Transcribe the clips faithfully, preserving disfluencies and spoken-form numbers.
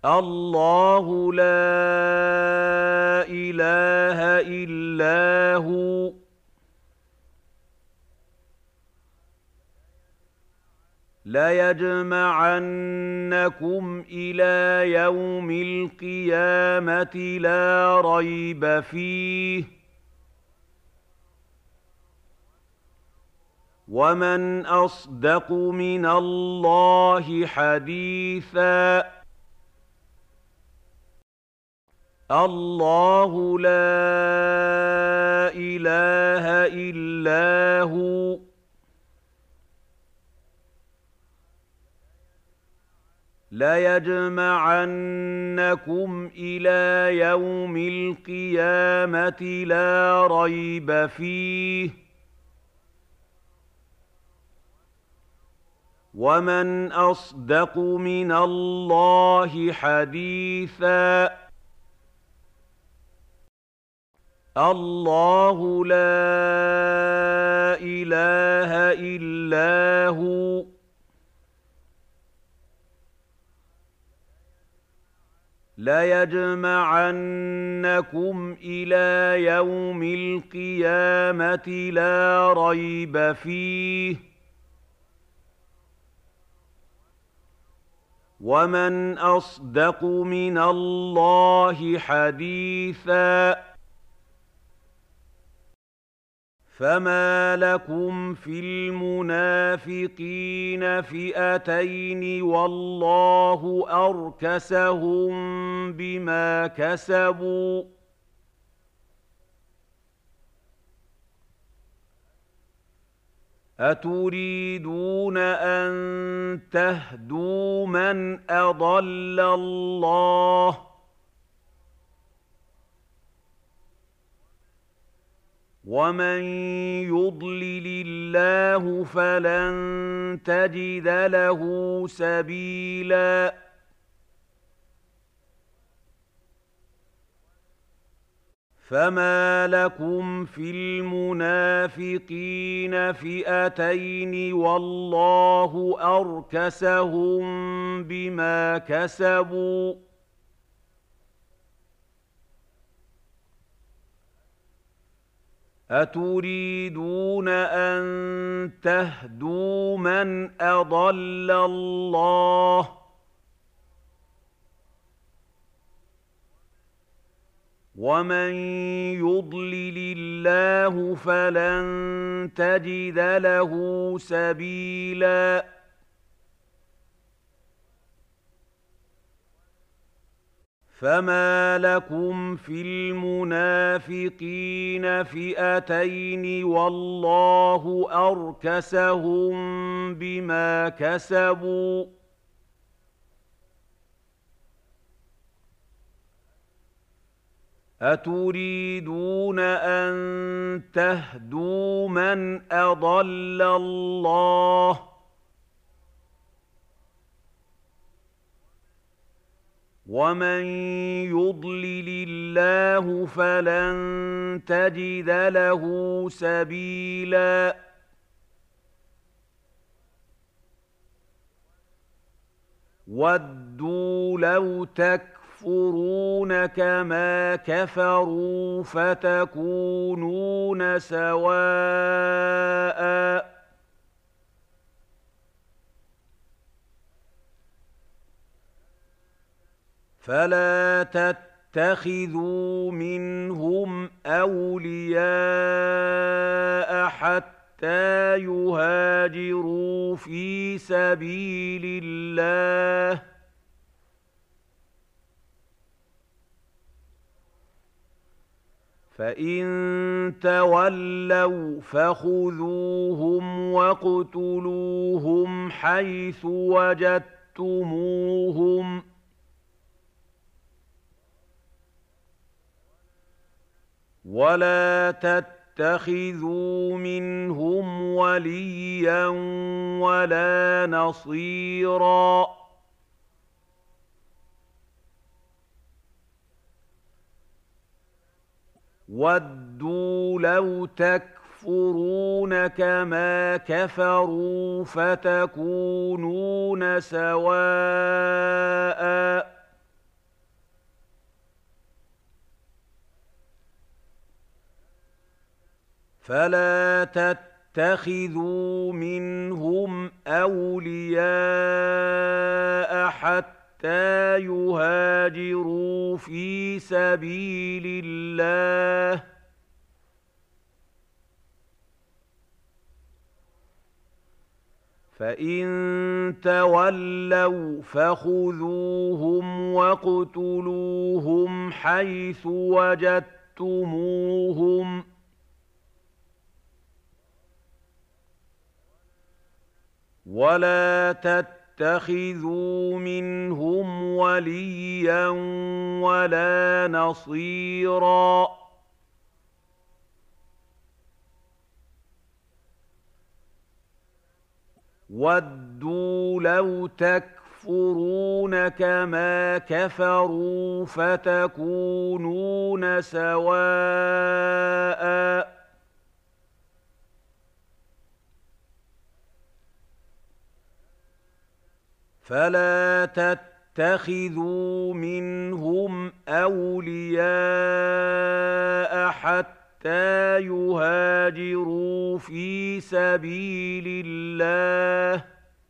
الله لا إله إلا هو ليجمعنكم إلى يوم القيامة لا ريب فيه ومن أصدق من الله حديثا الله لا إله إلا هو ليجمعنكم إلى يوم القيامة لا ريب فيه ومن أصدق من الله حديثا الله لا إله إلا هو ليجمعنكم إلى يوم القيامة لا ريب فيه ومن أصدق من الله حديثا فما لكم في المنافقين فئتين والله أركسهم بما كسبوا أتريدون أن تهدوا من أضل الله ومن يضلل الله فلن تجد له سبيلا فما لكم في المنافقين فئتين والله أركسهم بما كسبوا أتريدون أن تهدوا من أضل الله ومن يضلل الله فلن تجد له سبيلا فما لكم في المنافقين فئتين والله أركسهم بما كسبوا أتريدون أن تهدوا من أضل الله ومن يضلل الله فلن تجد له سبيلا وَدُّوا لَوْ تَكْفُرُونَ كَمَا كَفَرُوا فَتَكُونُونَ سَوَاءً فَلَا تَتَّخِذُوا مِنْهُمْ أَوْلِيَاءَ حَتَّى يُهَاجِرُوا فِي سَبِيلِ اللَّهِ ۚ فَإِن تَوَلَّوْا فَخُذُوهُمْ وَاقْتُلُوهُمْ حَيْثُ وَجَدتُّمُوهُمْ ۖ وَلَا تَتَّخِذُوا مِنْهُمْ وَلِيًّا وَلَا نَصِيرًا وَدُّوا لَوْ تَكْفُرُونَ كَمَا كَفَرُوا فَتَكُونُونَ سَوَاءً فلا تتخذوا منهم أولياء حتى يهاجروا في سبيل الله، فإن تولوا فخذوهم واقتلوهم حيث وجدتموهم، ولا تتخذوا منهم وليا ولا نصيرا. وَدُّوا لَوْ تَكْفُرُونَ كَمَا كَفَرُوا فَتَكُونُونَ سَوَاءً ۖ فَلَا تَتَّخِذُوا مِنْهُمْ أَوْلِيَاءَ حَتَّىٰ يُهَاجِرُوا فِي سَبِيلِ اللَّهِ ۚ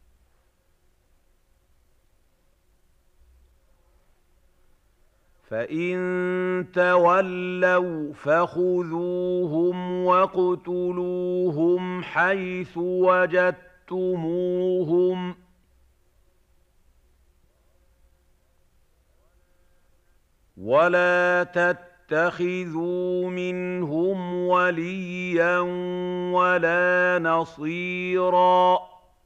فَإِن تَوَلَّوْا فَخُذُوهُمْ وَاقْتُلُوهُمْ حَيْثُ وَجَدتُّمُوهُمْ ۖ وَلَا تَتَّخِذُوا مِنْهُمْ وَلِيًّا وَلَا نَصِيرًا.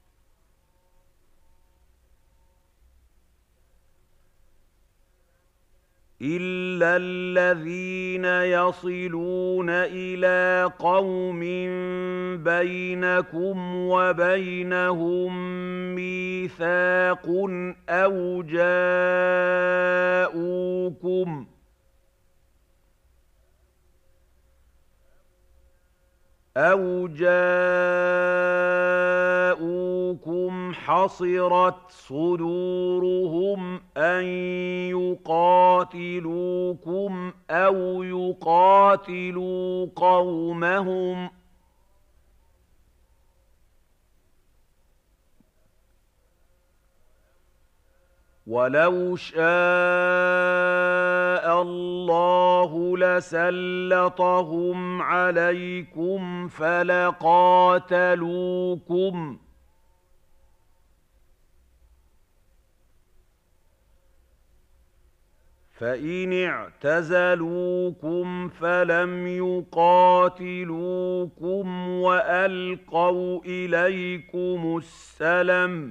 إِلَّا الَّذِينَ يَصِلُونَ إِلَىٰ قَوْمٍ بَيْنَكُمْ وَبَيْنَهُم مِّيثَاقٌ أَوْ جَاءُوكُمْ أَوْ جَاءُوكُمْ حَصِرَتْ صُدُورُهُمْ أَن يُقَاتِلُوكُمْ أَوْ يُقَاتِلُوا قَوْمَهُمْ ۚ وَلَوْ شَاءَ اللَّهُ لَسَلَّطَهُمْ عَلَيْكُمْ فَلَقَاتَلُوكُمْ ۚ فَإِنِ اعْتَزَلُوكُمْ فَلَمْ يُقَاتِلُوكُمْ وَأَلْقَوْا إِلَيْكُمُ السَّلَمَ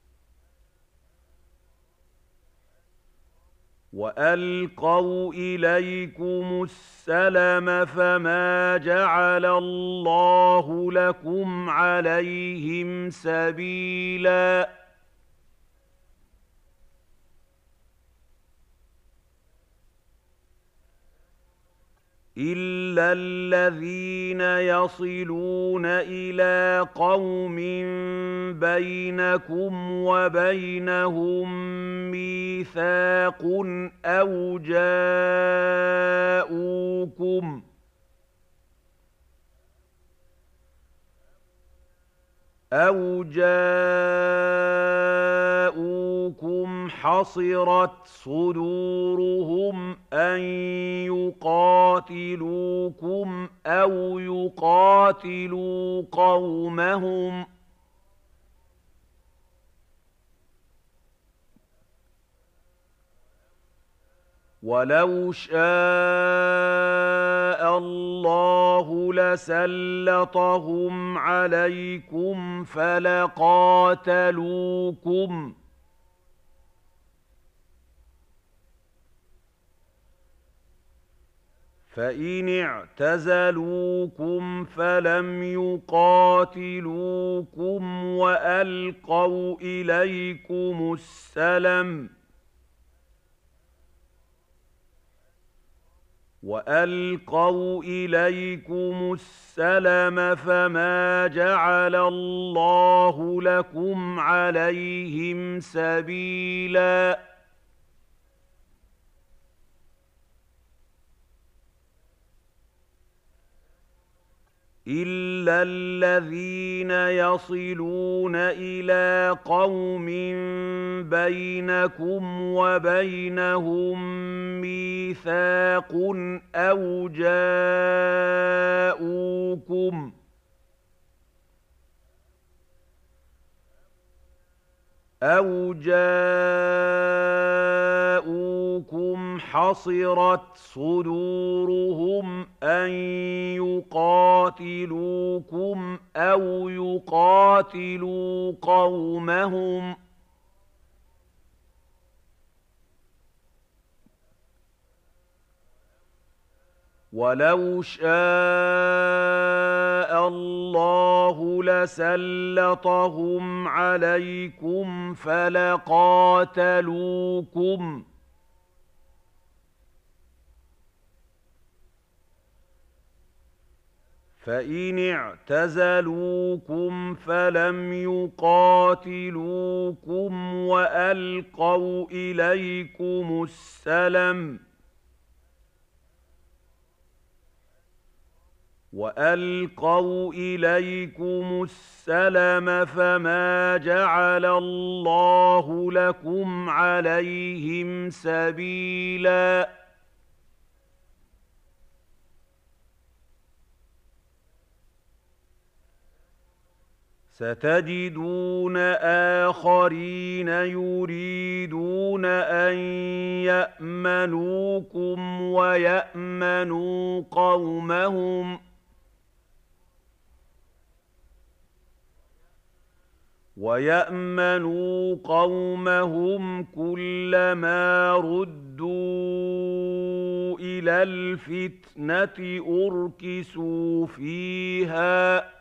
وَأَلْقَوْا إِلَيْكُمُ السَّلَمَ فَمَا جَعَلَ اللَّهُ لَكُمْ عَلَيْهِمْ سَبِيلًا. إِلَّا الَّذِينَ يَصِلُونَ إِلَىٰ قَوْمٍ بَيْنَكُمْ وَبَيْنَهُم مِّيثَاقٌ أَوْ جَاءُوكُمْ أَوْ يُقَاتِلُوكُمْ أَوْ يُقَاتِلُوا قَوْمَهُمْ ۚ وَلَوْ شَاءَ اللَّهُ لَسَلَّطَهُمْ عَلَيْكُمْ فَلَقَاتَلُوكُمْ ۚ فَإِنِ اعْتَزَلُوكُمْ فَلَمْ يُقَاتِلُوكُمْ وَأَلْقَوْا إِلَيْكُمُ السَّلَمَ فَمَا جَعَلَ اللَّهُ لَكُمْ عَلَيْهِمْ سَبِيلًا. إِلَّا الَّذِينَ يَصِلُونَ إِلَىٰ قَوْمٍ بَيْنَكُمْ وَبَيْنَهُم مِّيثَاقٌ أَوْ جَاءُوكُمْ أَوْ جَاءُوكُمْ حَصِرَتْ صُدُورُهُمْ أَن يُقَاتِلُوكُمْ أَوْ يُقَاتِلُوا قَوْمَهُمْ ۚ وَلَوْ شَاءَ اللَّهُ لَسَلَّطَهُمْ عَلَيْكُمْ فَلَقَاتَلُوكُمْ ۚ فَإِنِ اعْتَزَلُوكُمْ فَلَمْ يُقَاتِلُوكُمْ وَأَلْقَوْا إِلَيْكُمُ السَّلَمَ وَأَلْقَوْا إِلَيْكُمُ السَّلَمَ فَمَا جَعَلَ اللَّهُ لَكُمْ عَلَيْهِمْ سَبِيلًا. إِلَّا الَّذِينَ يَصِلُونَ إِلَىٰ قَوْمٍ بَيْنَكُمْ وَبَيْنَهُم مِّيثَاقٌ أَوْ جَاءُوكُمْ أَوْ جَاءُوكُمْ حَصِرَتْ صُدُورُهُمْ أَن يُقَاتِلُوكُمْ أَوْ يُقَاتِلُوا قَوْمَهُمْ ۚ وَلَوْ شَاءَ اللَّهُ لَسَلَّطَهُمْ عَلَيْكُمْ فَلَقَاتَلُوكُمْ ۚ فَإِنِ اعْتَزَلُوكُمْ فَلَمْ يُقَاتِلُوكُمْ وَأَلْقَوْا إِلَيْكُمُ السَّلَمَ وَأَلْقَوْا إِلَيْكُمُ السَّلَمَ فَمَا جَعَلَ اللَّهُ لَكُمْ عَلَيْهِمْ سَبِيلًا ۗ سَتَجِدُونَ آخَرِينَ يُرِيدُونَ أَن يَأْمَنُوكُمْ وَيَأْمَنُوا قَوْمَهُمْ ۚ وَيَأْمَنُوا قَوْمَهُمْ كُلَّمَا رُدُّوا إِلَى الْفِتْنَةِ أُرْكِسُوا فِيهَا ۚ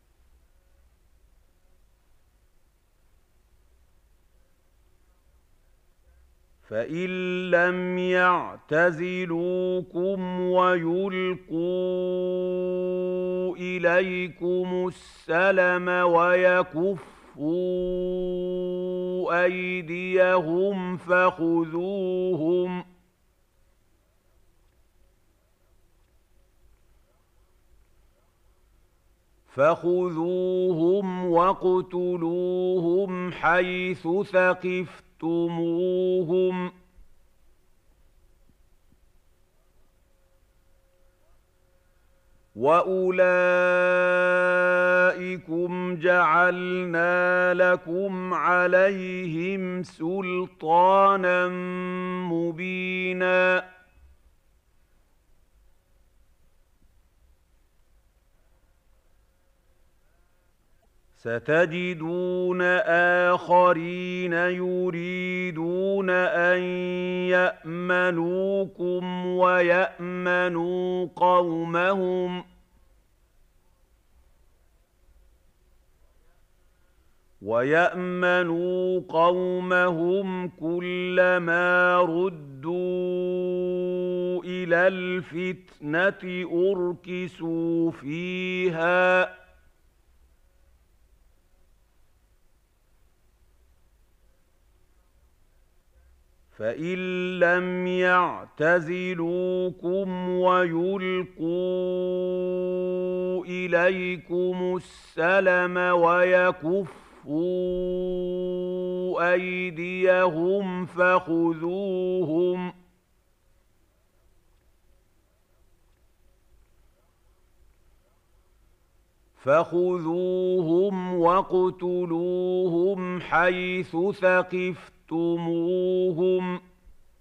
فَإِن لَّمْ يَعْتَزِلُوكُمْ وَيُلْقُوا إِلَيْكُمُ السَّلَمَ وَيَكُفُّوا أَيْدِيَهُمْ فَخُذُوهُمْ فَخُذُوهُمْ وَاقْتُلُوهُمْ حَيْثُ ثَقِفْتُمُوهُمْ ۚ وَأُولَٰئِكُمْ جَعَلْنَا لَكُمْ عَلَيْهِمْ سُلْطَانًا مُّبِينًا سَتَجِدُونَ آخَرِينَ يُرِيدُونَ أَن يَأْمَنُوكُمْ وَيَأْمَنُوا قَوْمَهُمْ ۚ وَيَأْمَنُوا قَوْمَهُمْ كُلَّمَا رُدُّوا إِلَى الْفِتْنَةِ أُرْكِسُوا فِيهَا ۚ فَإِن لَّمْ يَعْتَزِلُوكُمْ وَيُلْقُوا إِلَيْكُمُ السَّلَمَ وَيَكُفُّوا أَيْدِيَهُمْ فَخُذُوهُمْ فَخُذُوهُمْ وَاقْتُلُوهُمْ حَيْثُ ثَقِفْتُمُوهُمْ ۚ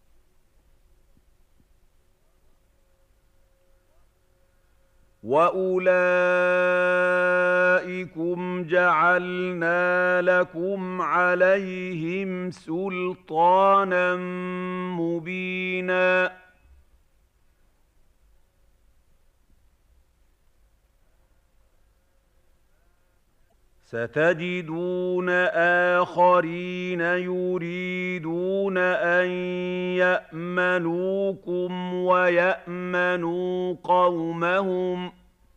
وَأُولَٰئِكُمْ جَعَلْنَا لَكُمْ عَلَيْهِمْ سُلْطَانًا مُّبِينًا سَتَجِدُونَ آخَرِينَ يُرِيدُونَ أَن يَأْمَنُوكُمْ وَيَأْمَنُوا قَوْمَهُمْ ۚ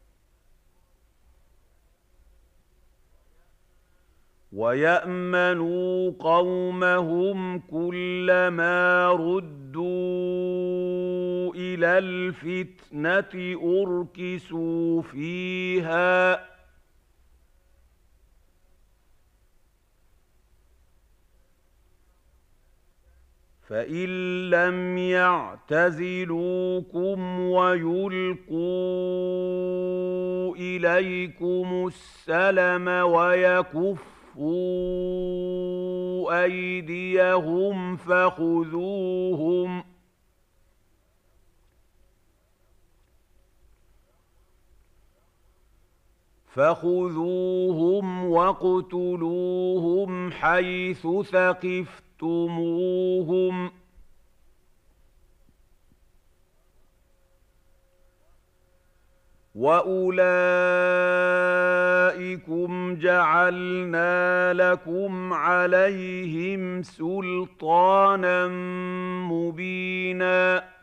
وَيَأْمَنُوا قَوْمَهُمْ كُلَّمَا رُدُّوا إِلَى إلى الفتنة أركسوا فيها فإن لم يعتزلوكم ويلقوا إليكم السلم ويكفوا أيديهم فخذوهم فخذوهم واقتلوهم حيث ثقفتموهم وأولئكم جعلنا لكم عليهم سلطانا مبينا